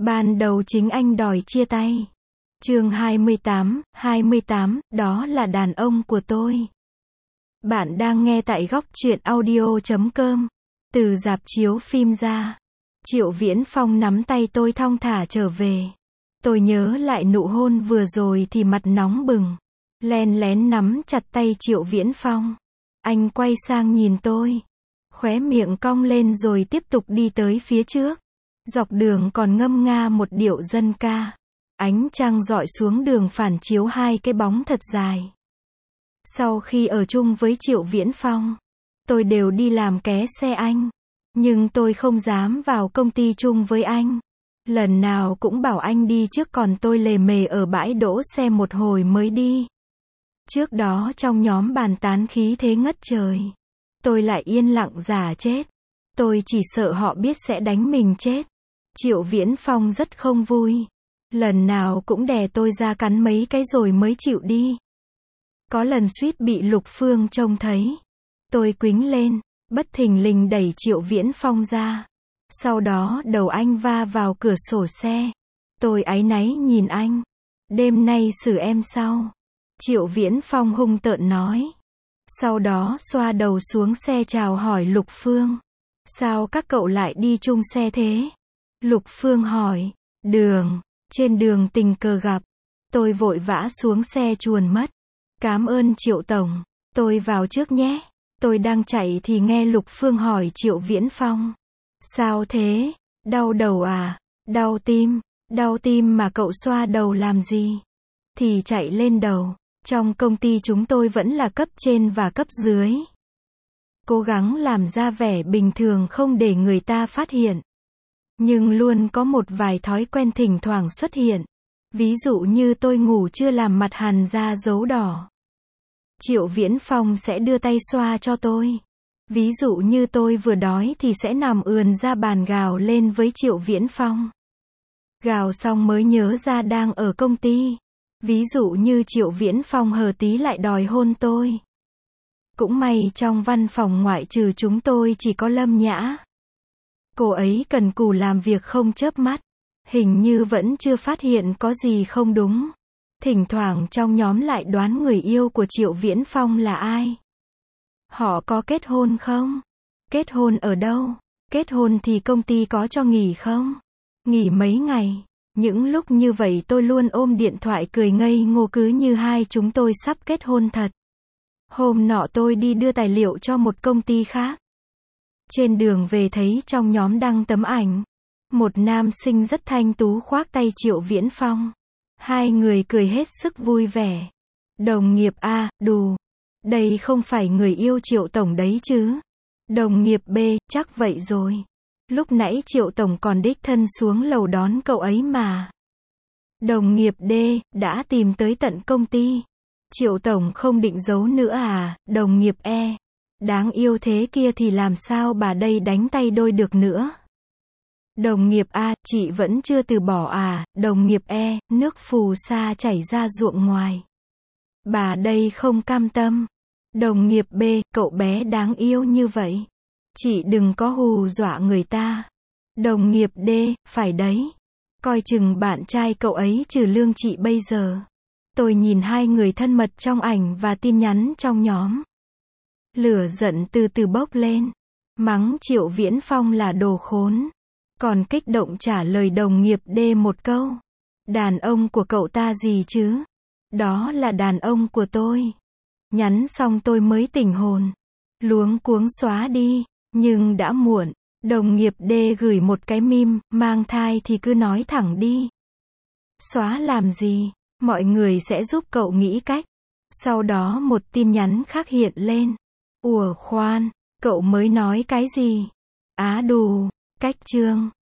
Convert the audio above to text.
Ban đầu chính anh đòi chia tay. Chương 28, đó là đàn ông của tôi. Bạn đang nghe tại góc truyện audio.com. Từ rạp chiếu phim ra, Triệu Viễn Phong nắm tay tôi thong thả trở về. Tôi nhớ lại nụ hôn vừa rồi thì mặt nóng bừng. Len lén nắm chặt tay Triệu Viễn Phong. Anh quay sang nhìn tôi. Khóe miệng cong lên rồi tiếp tục đi tới phía trước. Dọc đường còn ngâm nga một điệu dân ca. Ánh trăng rọi xuống đường phản chiếu hai cái bóng thật dài. Sau khi ở chung với Triệu Viễn Phong, tôi đều đi làm ké xe anh. Nhưng tôi không dám vào công ty chung với anh. Lần nào cũng bảo anh đi trước còn tôi lề mề ở bãi đỗ xe một hồi mới đi. Trước đó trong nhóm bàn tán khí thế ngất trời. Tôi lại yên lặng giả chết. Tôi chỉ sợ họ biết sẽ đánh mình chết. Triệu Viễn Phong rất không vui. Lần nào cũng đè tôi ra cắn mấy cái rồi mới chịu đi. Có lần suýt bị Lục Phương trông thấy. Tôi quýnh lên, bất thình lình đẩy Triệu Viễn Phong ra. Sau đó đầu anh va vào cửa sổ xe. Tôi áy náy nhìn anh. Đêm nay xử em sau. Triệu Viễn Phong hung tợn nói. Sau đó xoa đầu xuống xe chào hỏi Lục Phương. Sao các cậu lại đi chung xe thế? Lục Phương hỏi. Trên đường tình cờ gặp. Tôi vội vã xuống xe chuồn mất. Cảm ơn Triệu Tổng. Tôi vào trước nhé. Tôi đang chạy thì nghe Lục Phương hỏi Triệu Viễn Phong. Sao thế? Đau đầu à? Đau tim mà cậu xoa đầu làm gì? Thì chạy lên đầu. Trong công ty chúng tôi vẫn là cấp trên và cấp dưới. Cố gắng làm ra vẻ bình thường không để người ta phát hiện. Nhưng luôn có một vài thói quen thỉnh thoảng xuất hiện. Ví dụ như tôi ngủ chưa làm mặt hằn ra dấu đỏ. Triệu Viễn Phong sẽ đưa tay xoa cho tôi. Ví dụ như tôi vừa đói thì sẽ nằm ườn ra bàn gào lên với Triệu Viễn Phong. Gào xong mới nhớ ra đang ở công ty. Ví dụ như Triệu Viễn Phong hờ tí lại đòi hôn tôi. Cũng may trong văn phòng ngoại trừ chúng tôi chỉ có Lâm Nhã. Cô ấy cần cù làm việc không chớp mắt. Hình như vẫn chưa phát hiện có gì không đúng. Thỉnh thoảng trong nhóm lại đoán người yêu của Triệu Viễn Phong là ai. Họ có kết hôn không? Kết hôn ở đâu? Kết hôn thì công ty có cho nghỉ không? Nghỉ mấy ngày? Những lúc như vậy tôi luôn ôm điện thoại cười ngây ngô cứ như hai chúng tôi sắp kết hôn thật. Hôm nọ tôi đi đưa tài liệu cho một công ty khác. Trên đường về thấy trong nhóm đăng tấm ảnh. Một nam sinh rất thanh tú khoác tay Triệu Viễn Phong. Hai người cười hết sức vui vẻ. Đồng nghiệp A, đù. Đây không phải người yêu Triệu Tổng đấy chứ. Đồng nghiệp B, chắc vậy rồi. Lúc nãy Triệu Tổng còn đích thân xuống lầu đón cậu ấy mà. Đồng nghiệp D, đã tìm tới tận công ty. Triệu Tổng không định giấu nữa à? Đồng nghiệp E, đáng yêu thế kia thì làm sao bà đây đánh tay đôi được nữa. Đồng nghiệp A, chị vẫn chưa từ bỏ à? Đồng nghiệp E, nước phù sa chảy ra ruộng ngoài. Bà đây không cam tâm. Đồng nghiệp B, cậu bé đáng yêu như vậy. Chị đừng có hù dọa người ta. Đồng nghiệp D, phải đấy. Coi chừng bạn trai cậu ấy trừ lương chị bây giờ. Tôi nhìn hai người thân mật trong ảnh và tin nhắn trong nhóm. Lửa giận từ từ bốc lên. Mắng Triệu Viễn Phong là đồ khốn. Còn kích động trả lời đồng nghiệp D một câu. Đàn ông của cậu ta gì chứ? Đó là đàn ông của tôi. Nhắn xong tôi mới tỉnh hồn. Luống cuống xóa đi. Nhưng đã muộn. Đồng nghiệp D gửi một cái meme, mang thai thì cứ nói thẳng đi. Xóa làm gì? Mọi người sẽ giúp cậu nghĩ cách. Sau đó một tin nhắn khác hiện lên. Ủa khoan, cậu mới nói cái gì? Á đù, cách chương.